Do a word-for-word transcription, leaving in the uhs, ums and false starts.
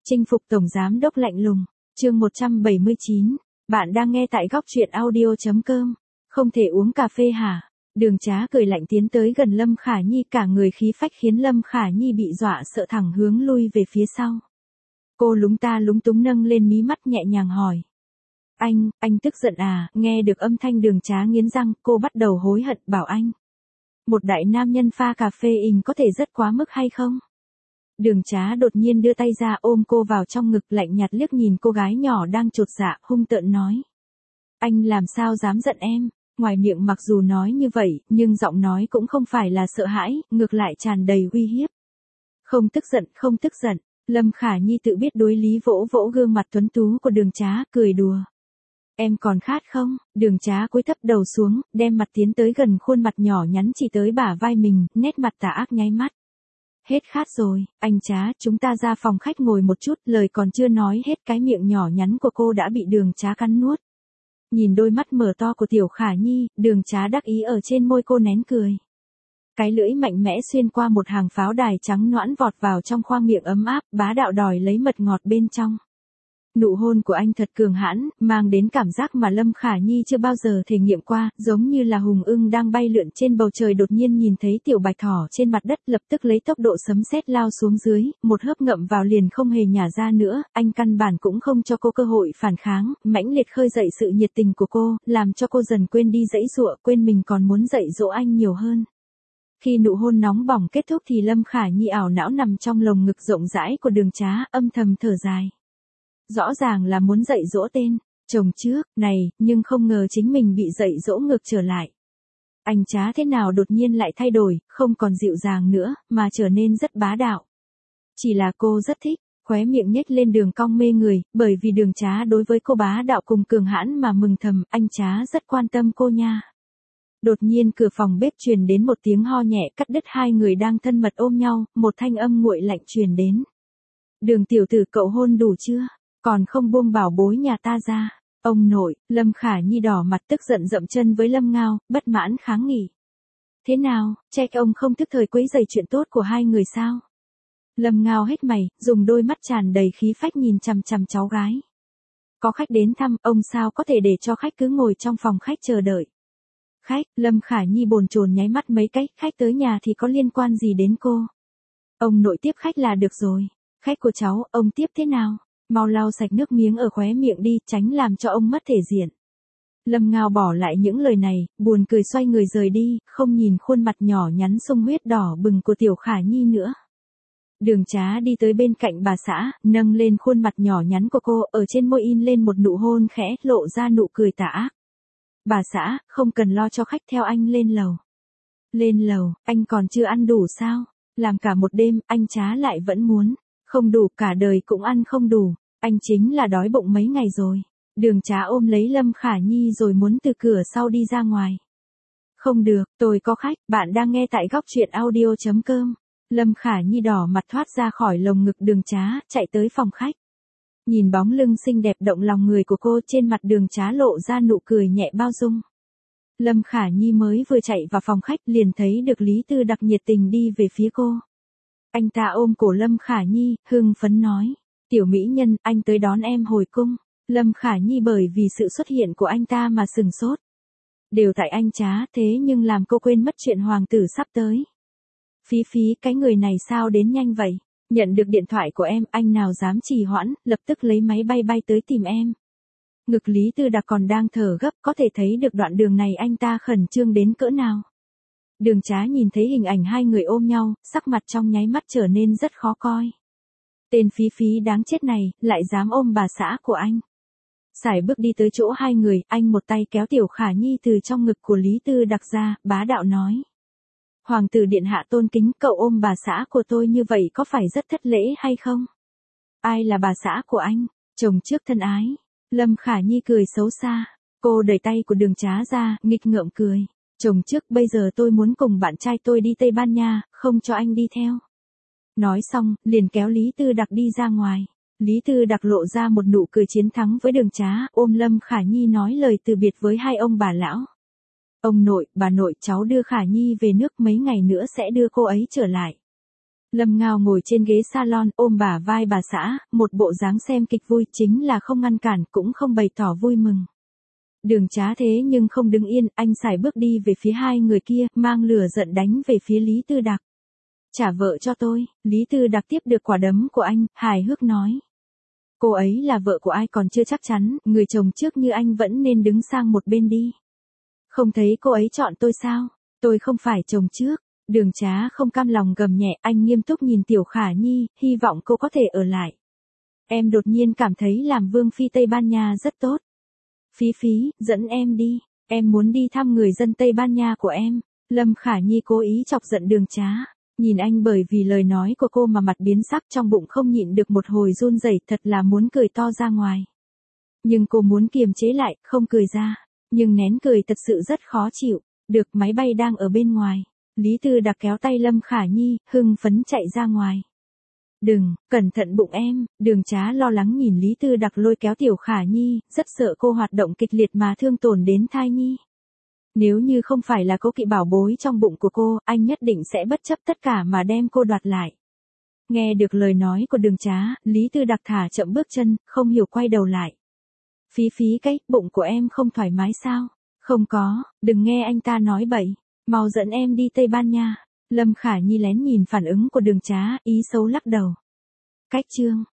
Chinh phục tổng giám đốc lạnh lùng, chương một trăm bảy mươi chín. Bạn đang nghe tại góc truyện audio.com. Không thể uống cà phê hả? Đường Trá cười lạnh tiến tới gần Lâm Khả Nhi, cả người khí phách khiến Lâm Khả Nhi bị dọa sợ thẳng hướng lui về phía sau. Cô lúng ta lúng túng nâng lên mí mắt nhẹ nhàng hỏi. Anh, anh tức giận à? Nghe được âm thanh Đường Trá nghiến răng, cô bắt đầu hối hận bảo anh. Một đại nam nhân pha cà phê in có thể rất quá mức hay không? Đường Trá đột nhiên đưa tay ra ôm cô vào trong ngực, lạnh nhạt liếc nhìn cô gái nhỏ đang chột dạ, hung tợn nói. Anh làm sao dám giận em? Ngoài miệng mặc dù nói như vậy, nhưng giọng nói cũng không phải là sợ hãi, ngược lại tràn đầy uy hiếp. Không tức giận, không tức giận. Lâm Khả Nhi tự biết đối lý, vỗ vỗ gương mặt tuấn tú của Đường Trá, cười đùa. Em còn khát không? Đường Trá cúi thấp đầu xuống, đem mặt tiến tới gần khuôn mặt nhỏ nhắn chỉ tới bả vai mình, nét mặt tà ác nháy mắt. Hết khát rồi, anh Trá, chúng ta ra phòng khách ngồi một chút, lời còn chưa nói hết cái miệng nhỏ nhắn của cô đã bị Đường Trá cắn nuốt. Nhìn đôi mắt mở to của Tiểu Khả Nhi, Đường Trá đắc ý ở trên môi cô nén cười. Cái lưỡi mạnh mẽ xuyên qua một hàng pháo đài trắng nõn vọt vào trong khoang miệng ấm áp, bá đạo đòi lấy mật ngọt bên trong. Nụ hôn của anh thật cường hãn, mang đến cảm giác mà Lâm Khả Nhi chưa bao giờ thể nghiệm qua, giống như là hùng ưng đang bay lượn trên bầu trời đột nhiên nhìn thấy tiểu bạch thỏ trên mặt đất, lập tức lấy tốc độ sấm sét lao xuống dưới, một hớp ngậm vào liền không hề nhả ra nữa, anh căn bản cũng không cho cô cơ hội phản kháng, mãnh liệt khơi dậy sự nhiệt tình của cô, làm cho cô dần quên đi dãy dụa, quên mình còn muốn dạy dỗ anh nhiều hơn. Khi nụ hôn nóng bỏng kết thúc thì Lâm Khả Nhi ảo não nằm trong lồng ngực rộng rãi của Đường Trá, âm thầm thở dài. Rõ ràng là muốn dạy dỗ tên chồng trước này, nhưng không ngờ chính mình bị dạy dỗ ngược trở lại. Anh Trá thế nào đột nhiên lại thay đổi, không còn dịu dàng nữa, mà trở nên rất bá đạo. Chỉ là cô rất thích, khóe miệng nhếch lên đường cong mê người, bởi vì Đường Trá đối với cô bá đạo cùng cường hãn mà mừng thầm, anh Trá rất quan tâm cô nha. Đột nhiên cửa phòng bếp truyền đến một tiếng ho nhẹ cắt đứt hai người đang thân mật ôm nhau, một thanh âm nguội lạnh truyền đến. Đường tiểu tử, cậu hôn đủ chưa? Còn không buông bảo bối nhà ta ra. Ông nội, Lâm Khả Nhi đỏ mặt tức giận dậm chân với Lâm Ngao, bất mãn kháng nghị. Thế nào, trách ông không thức thời quấy rầy chuyện tốt của hai người sao? Lâm Ngao hết mày, dùng đôi mắt tràn đầy khí phách nhìn chằm chằm cháu gái. Có khách đến thăm, ông sao có thể để cho khách cứ ngồi trong phòng khách chờ đợi. Khách, Lâm Khả Nhi bồn chồn nháy mắt mấy cái, khách tới nhà thì có liên quan gì đến cô? Ông nội tiếp khách là được rồi. Khách của cháu, ông tiếp thế nào? Mau lau sạch nước miếng ở khóe miệng đi, tránh làm cho ông mất thể diện. Lâm Ngao bỏ lại những lời này, buồn cười xoay người rời đi, không nhìn khuôn mặt nhỏ nhắn sung huyết đỏ bừng của Tiểu Khả Nhi nữa. Đường Trá đi tới bên cạnh bà xã, nâng lên khuôn mặt nhỏ nhắn của cô, ở trên môi in lên một nụ hôn khẽ, lộ ra nụ cười tà ác. Bà xã, không cần lo cho khách, theo anh lên lầu. Lên lầu, anh còn chưa ăn đủ sao? Làm cả một đêm, anh Trá lại vẫn muốn. Không đủ, cả đời cũng ăn không đủ, anh chính là đói bụng mấy ngày rồi. Đường Trá ôm lấy Lâm Khả Nhi rồi muốn từ cửa sau đi ra ngoài. Không được, tôi có khách, bạn đang nghe tại góc truyện audio.com. Lâm Khả Nhi đỏ mặt thoát ra khỏi lồng ngực Đường Trá, chạy tới phòng khách. Nhìn bóng lưng xinh đẹp động lòng người của cô, trên mặt Đường Trá lộ ra nụ cười nhẹ bao dung. Lâm Khả Nhi mới vừa chạy vào phòng khách liền thấy được Lý Tư Đặc nhiệt tình đi về phía cô. Anh ta ôm cổ Lâm Khả Nhi, hưng phấn nói. Tiểu mỹ nhân, anh tới đón em hồi cung. Lâm Khả Nhi bởi vì sự xuất hiện của anh ta mà sừng sốt. Đều tại anh Trá, thế nhưng làm cô quên mất chuyện hoàng tử sắp tới. Phí phí, cái người này sao đến nhanh vậy? Nhận được điện thoại của em, anh nào dám trì hoãn, lập tức lấy máy bay bay tới tìm em. Ngực Lý Tư Đặc còn đang thở gấp, có thể thấy được đoạn đường này anh ta khẩn trương đến cỡ nào. Đường Trá nhìn thấy hình ảnh hai người ôm nhau, sắc mặt trong nháy mắt trở nên rất khó coi. Tên phí phí đáng chết này, lại dám ôm bà xã của anh. Sải bước đi tới chỗ hai người, anh một tay kéo Tiểu Khả Nhi từ trong ngực của Lý Tư Đặc ra, bá đạo nói. Hoàng tử điện hạ tôn kính, cậu ôm bà xã của tôi như vậy có phải rất thất lễ hay không? Ai là bà xã của anh? Chồng trước thân ái. Lâm Khả Nhi cười xấu xa. Cô đẩy tay của Đường Trá ra, nghịch ngợm cười. Chồng trước, bây giờ tôi muốn cùng bạn trai tôi đi Tây Ban Nha, không cho anh đi theo. Nói xong, liền kéo Lý Tư Đặc đi ra ngoài. Lý Tư Đặc lộ ra một nụ cười chiến thắng với Đường Trá, ôm Lâm Khả Nhi nói lời từ biệt với hai ông bà lão. Ông nội, bà nội, cháu đưa Khả Nhi về nước mấy ngày nữa sẽ đưa cô ấy trở lại. Lâm Ngao ngồi trên ghế salon ôm bả vai bà xã, một bộ dáng xem kịch vui, chính là không ngăn cản cũng không bày tỏ vui mừng. Đường Trá thế nhưng không đứng yên, anh sải bước đi về phía hai người kia, mang lửa giận đánh về phía Lý Tư Đặc. Trả vợ cho tôi, Lý Tư Đặc tiếp được quả đấm của anh, hài hước nói. Cô ấy là vợ của ai còn chưa chắc chắn, người chồng trước như anh vẫn nên đứng sang một bên đi. Không thấy cô ấy chọn tôi sao? Tôi không phải chồng trước. Đường Trá không cam lòng gầm nhẹ, anh nghiêm túc nhìn Tiểu Khả Nhi, hy vọng cô có thể ở lại. Em đột nhiên cảm thấy làm vương phi Tây Ban Nha rất tốt. Phí Phí, dẫn em đi, em muốn đi thăm người dân Tây Ban Nha của em. Lâm Khả Nhi cố ý chọc giận Đường Trá. Nhìn anh bởi vì lời nói của cô mà mặt biến sắc, trong bụng không nhịn được một hồi run rẩy, thật là muốn cười to ra ngoài. Nhưng cô muốn kiềm chế lại, không cười ra. Nhưng nén cười thật sự rất khó chịu. Được, máy bay đang ở bên ngoài. Lý Tư Đặc kéo tay Lâm Khả Nhi, hưng phấn chạy ra ngoài. Đừng, cẩn thận bụng em. Đường Trá lo lắng nhìn Lý Tư Đặc lôi kéo Tiểu Khả Nhi, rất sợ cô hoạt động kịch liệt mà thương tổn đến thai nhi. Nếu như không phải là cô kỵ bảo bối trong bụng của cô, anh nhất định sẽ bất chấp tất cả mà đem cô đoạt lại. Nghe được lời nói của Đường Trá, Lý Tư Đặc thả chậm bước chân, không hiểu quay đầu lại. Phí Phí cái, bụng của em không thoải mái sao? Không có, đừng nghe anh ta nói bậy. Mau dẫn em đi Tây Ban Nha. Lâm Khả Nhi lén nhìn phản ứng của Đường Trá, ý xấu lắc đầu. Cách chương.